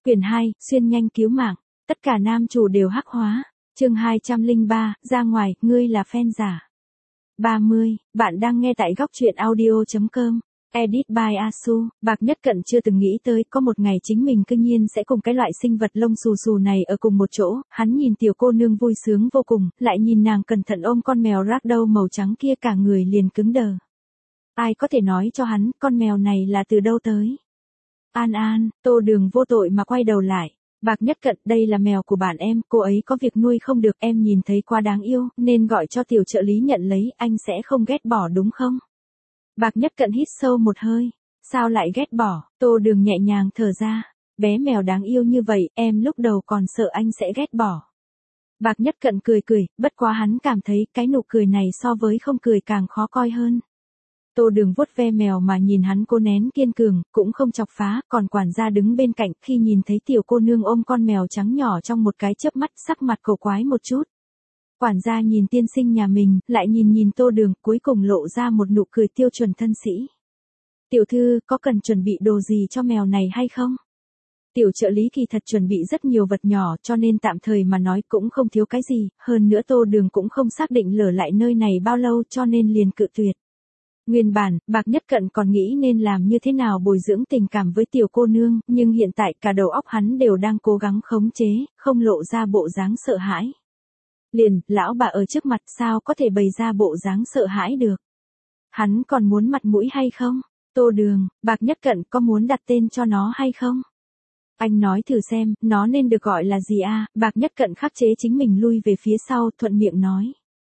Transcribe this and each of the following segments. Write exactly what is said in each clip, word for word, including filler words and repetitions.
Quyển hai, xuyên nhanh cứu mạng. Tất cả nam chủ đều hắc hóa. Chương hai trăm lẻ ba, ra ngoài, ngươi là fan giả. ba mươi, bạn đang nghe tại góc truyện audio chấm com. Edit by Asu. Bạc Nhất Cận chưa từng nghĩ tới có một ngày chính mình cư nhiên sẽ cùng cái loại sinh vật lông xù xù này ở cùng một chỗ. Hắn nhìn tiểu cô nương vui sướng vô cùng, lại nhìn nàng cẩn thận ôm con mèo ragdoll màu trắng kia, cả người liền cứng đờ. Ai có thể nói cho hắn con mèo này là từ đâu tới? An An, Tô Đường vô tội mà quay đầu lại. Bạc Nhất Cận, đây là mèo của bạn em, cô ấy có việc nuôi không được, em nhìn thấy quá đáng yêu, nên gọi cho tiểu trợ lý nhận lấy, anh sẽ không ghét bỏ đúng không? Bạc Nhất Cận hít sâu một hơi. Sao lại ghét bỏ? Tô Đường nhẹ nhàng thở ra. Bé mèo đáng yêu như vậy, em lúc đầu còn sợ anh sẽ ghét bỏ. Bạc Nhất Cận cười cười, bất quá hắn cảm thấy cái nụ cười này so với không cười càng khó coi hơn. Tô Đường vuốt ve mèo mà nhìn hắn cố nén kiên cường, cũng không chọc phá, còn quản gia đứng bên cạnh, khi nhìn thấy tiểu cô nương ôm con mèo trắng nhỏ trong một cái chớp mắt, sắc mặt cổ quái một chút. Quản gia nhìn tiên sinh nhà mình, lại nhìn nhìn Tô Đường, cuối cùng lộ ra một nụ cười tiêu chuẩn thân sĩ. Tiểu thư, có cần chuẩn bị đồ gì cho mèo này hay không? Tiểu trợ lý kỳ thật chuẩn bị rất nhiều vật nhỏ, cho nên tạm thời mà nói cũng không thiếu cái gì, hơn nữa Tô Đường cũng không xác định lở lại nơi này bao lâu, cho nên liền cự tuyệt. Nguyên bản, Bạc Nhất Cận còn nghĩ nên làm như thế nào bồi dưỡng tình cảm với tiểu cô nương, nhưng hiện tại cả đầu óc hắn đều đang cố gắng khống chế, không lộ ra bộ dáng sợ hãi. Liền, lão bà ở trước mặt sao có thể bày ra bộ dáng sợ hãi được. Hắn còn muốn mặt mũi hay không? Tô Đường, Bạc Nhất Cận có muốn đặt tên cho nó hay không? Anh nói thử xem, nó nên được gọi là gì a? Bạc Nhất Cận khắc chế chính mình lui về phía sau, thuận miệng nói.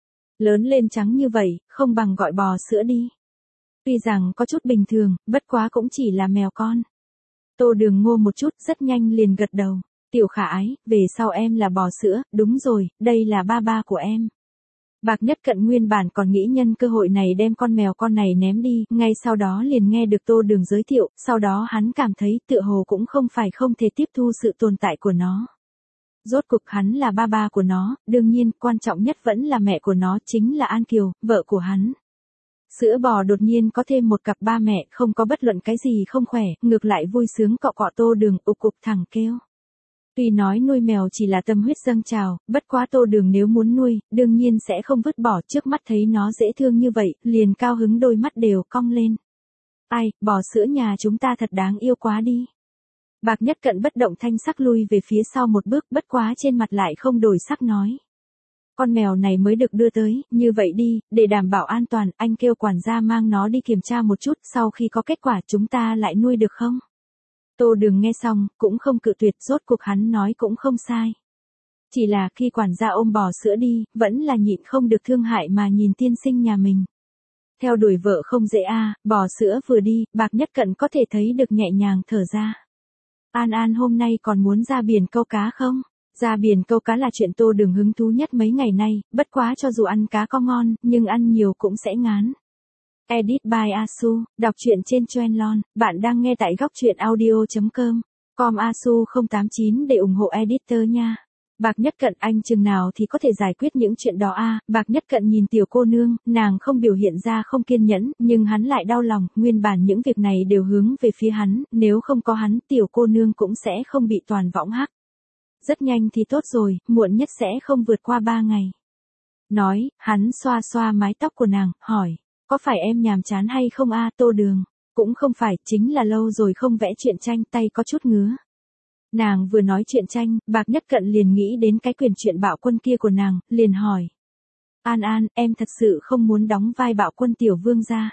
Lớn lên trắng như vậy, không bằng gọi bò sữa đi. Tuy rằng có chút bình thường, bất quá cũng chỉ là mèo con. Tô Đường ngô một chút, rất nhanh liền gật đầu. Tiểu khả ái, về sau em là bò sữa, đúng rồi, đây là ba ba của em. Bạc Nhất Cận nguyên bản còn nghĩ nhân cơ hội này đem con mèo con này ném đi, ngay sau đó liền nghe được Tô Đường giới thiệu, sau đó hắn cảm thấy tựa hồ cũng không phải không thể tiếp thu sự tồn tại của nó. Rốt cuộc hắn là ba ba của nó, đương nhiên, quan trọng nhất vẫn là mẹ của nó, chính là An Kiều, vợ của hắn. Sữa bò đột nhiên có thêm một cặp ba mẹ, không có bất luận cái gì không khỏe, ngược lại vui sướng cọ cọ Tô Đường, ục cục thẳng kêu. Tuy nói nuôi mèo chỉ là tâm huyết dâng trào, bất quá Tô Đường nếu muốn nuôi, đương nhiên sẽ không vứt bỏ, trước mắt thấy nó dễ thương như vậy, liền cao hứng đôi mắt đều cong lên. Ai, bò sữa nhà chúng ta thật đáng yêu quá đi. Bạc Nhất Cận bất động thanh sắc lui về phía sau một bước, bất quá trên mặt lại không đổi sắc nói. Con mèo này mới được đưa tới, như vậy đi, để đảm bảo an toàn, anh kêu quản gia mang nó đi kiểm tra một chút, sau khi có kết quả chúng ta lại nuôi được không? Tô Đường nghe xong, cũng không cự tuyệt, rốt cuộc hắn nói cũng không sai. Chỉ là khi quản gia ôm bò sữa đi, vẫn là nhịn không được thương hại mà nhìn tiên sinh nhà mình. Theo đuổi vợ không dễ a, bò sữa vừa đi, Bạc Nhất Cận có thể thấy được nhẹ nhàng thở ra. An An hôm nay còn muốn ra biển câu cá không? Ra biển câu cá là chuyện Tô Đường hứng thú nhất mấy ngày nay, bất quá cho dù ăn cá có ngon, nhưng ăn nhiều cũng sẽ ngán. Edit by Asu, đọc truyện trên Trendlon, bạn đang nghe tại góc truyện audio chấm com. Com Asu không tám chín để ủng hộ editor nha. Bạc Nhất Cận, anh chừng nào thì có thể giải quyết những chuyện đó a? Bạc Nhất Cận nhìn tiểu cô nương, nàng không biểu hiện ra không kiên nhẫn, nhưng hắn lại đau lòng, nguyên bản những việc này đều hướng về phía hắn, nếu không có hắn, tiểu cô nương cũng sẽ không bị toàn võng hắc. Rất nhanh thì tốt rồi, muộn nhất sẽ không vượt qua ba ngày. Nói, hắn xoa xoa mái tóc của nàng, hỏi, có phải em nhàm chán hay không a? Tô Đường, cũng không phải, chính là lâu rồi không vẽ truyện tranh, tay có chút ngứa. Nàng vừa nói chuyện tranh, Bạc Nhất Cận liền nghĩ đến cái quyền truyện bạo quân kia của nàng, liền hỏi. An An, em thật sự không muốn đóng vai bạo quân tiểu vương gia.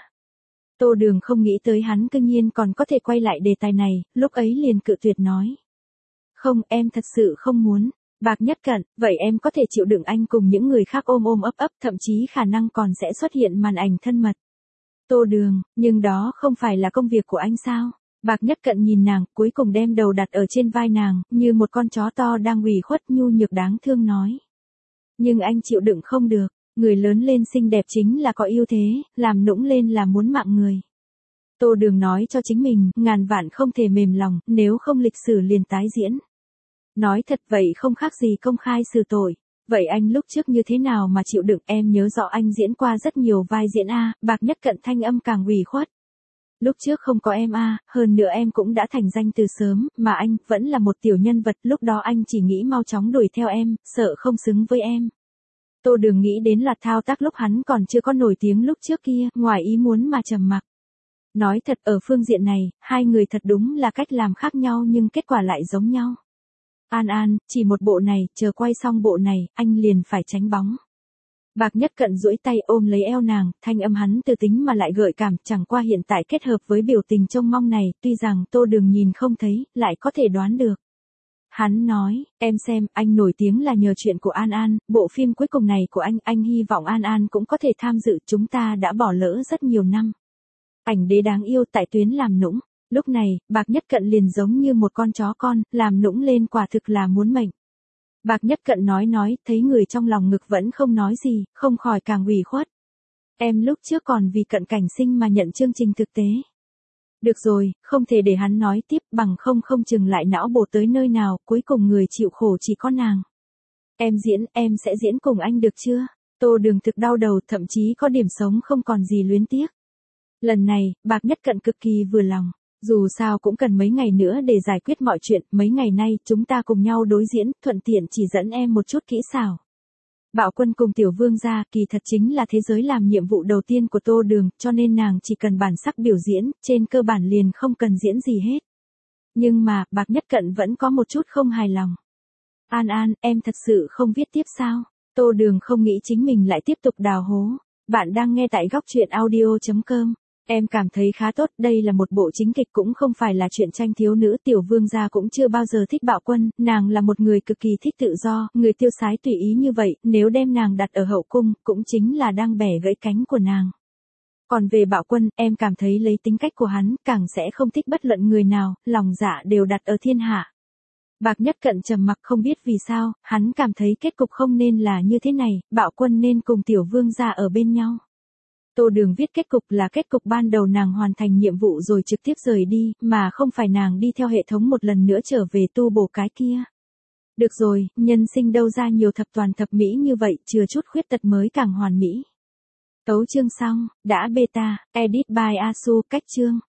Tô Đường không nghĩ tới hắn cư nhiên còn có thể quay lại đề tài này, lúc ấy liền cự tuyệt nói. Không, em thật sự không muốn. Bạc Nhất Cận, vậy em có thể chịu đựng anh cùng những người khác ôm ôm ấp ấp, thậm chí khả năng còn sẽ xuất hiện màn ảnh thân mật. Tô Đường, nhưng đó không phải là công việc của anh sao? Bạc Nhất Cận nhìn nàng, cuối cùng đem đầu đặt ở trên vai nàng, như một con chó to đang ủy khuất nhu nhược đáng thương nói. Nhưng anh chịu đựng không được, người lớn lên xinh đẹp chính là có ưu thế, làm nũng lên là muốn mạng người. Tô Đường nói cho chính mình, ngàn vạn không thể mềm lòng, nếu không lịch sử liền tái diễn. Nói thật vậy không khác gì công khai xử tội. Vậy anh lúc trước như thế nào mà chịu đựng? Em nhớ rõ anh diễn qua rất nhiều vai diễn a. Bạc Nhất Cận thanh âm càng ủy khuất. Lúc trước không có em a, hơn nữa em cũng đã thành danh từ sớm, mà anh vẫn là một tiểu nhân vật, lúc đó anh chỉ nghĩ mau chóng đuổi theo em, sợ không xứng với em. Tô Đường nghĩ đến loạt thao tác lúc hắn còn chưa có nổi tiếng lúc trước kia, ngoài ý muốn mà trầm mặc. Nói thật ở phương diện này, hai người thật đúng là cách làm khác nhau nhưng kết quả lại giống nhau. An An, chỉ một bộ này, chờ quay xong bộ này, anh liền phải tránh bóng. Bạc Nhất Cận duỗi tay ôm lấy eo nàng, thanh âm hắn từ tính mà lại gợi cảm, chẳng qua hiện tại kết hợp với biểu tình trông mong này, tuy rằng Tô Đường nhìn không thấy, lại có thể đoán được. Hắn nói, em xem, anh nổi tiếng là nhờ chuyện của An An, bộ phim cuối cùng này của anh, anh hy vọng An An cũng có thể tham dự, chúng ta đã bỏ lỡ rất nhiều năm. Ảnh đế đáng yêu tại tuyến làm nũng, lúc này, Bạc Nhất Cận liền giống như một con chó con, làm nũng lên quả thực là muốn mệnh. Bạc Nhất Cận nói nói, thấy người trong lòng ngực vẫn không nói gì, không khỏi càng ủy khuất. Em lúc trước còn vì Cận Cảnh Sinh mà nhận chương trình thực tế. Được rồi, không thể để hắn nói tiếp, bằng không không chừng lại não bổ tới nơi nào, cuối cùng người chịu khổ chỉ có nàng. Em diễn, em sẽ diễn cùng anh được chưa? Tô Đường thực đau đầu, thậm chí có điểm sống không còn gì luyến tiếc. Lần này, Bạc Nhất Cận cực kỳ vừa lòng. Dù sao cũng cần mấy ngày nữa để giải quyết mọi chuyện, mấy ngày nay chúng ta cùng nhau đối diễn, thuận tiện chỉ dẫn em một chút kỹ xảo. Bạo Quân cùng Tiểu Vương gia kỳ thật chính là thế giới làm nhiệm vụ đầu tiên của Tô Đường, cho nên nàng chỉ cần bản sắc biểu diễn, trên cơ bản liền không cần diễn gì hết. Nhưng mà, Bạc Nhất Cận vẫn có một chút không hài lòng. An An, em thật sự không viết tiếp sao? Tô Đường không nghĩ chính mình lại tiếp tục đào hố. Bạn đang nghe tại góc truyện audio chấm com. Em cảm thấy khá tốt, đây là một bộ chính kịch cũng không phải là chuyện tranh thiếu nữ, Tiểu Vương gia cũng chưa bao giờ thích Bạo Quân, nàng là một người cực kỳ thích tự do, người tiêu sái tùy ý như vậy, nếu đem nàng đặt ở hậu cung, cũng chính là đang bẻ gãy cánh của nàng. Còn về Bạo Quân, em cảm thấy lấy tính cách của hắn, càng sẽ không thích bất luận người nào, lòng dạ đều đặt ở thiên hạ. Bạc Nhất Cận trầm mặc không biết vì sao, hắn cảm thấy kết cục không nên là như thế này, Bạo Quân nên cùng Tiểu Vương gia ở bên nhau. Tô Đường viết kết cục là kết cục ban đầu nàng hoàn thành nhiệm vụ rồi trực tiếp rời đi, mà không phải nàng đi theo hệ thống một lần nữa trở về tu bổ cái kia. Được rồi, nhân sinh đâu ra nhiều thập toàn thập mỹ như vậy, chừa chút khuyết tật mới càng hoàn mỹ. Tấu chương xong, đã beta, edit by Asu, cách chương.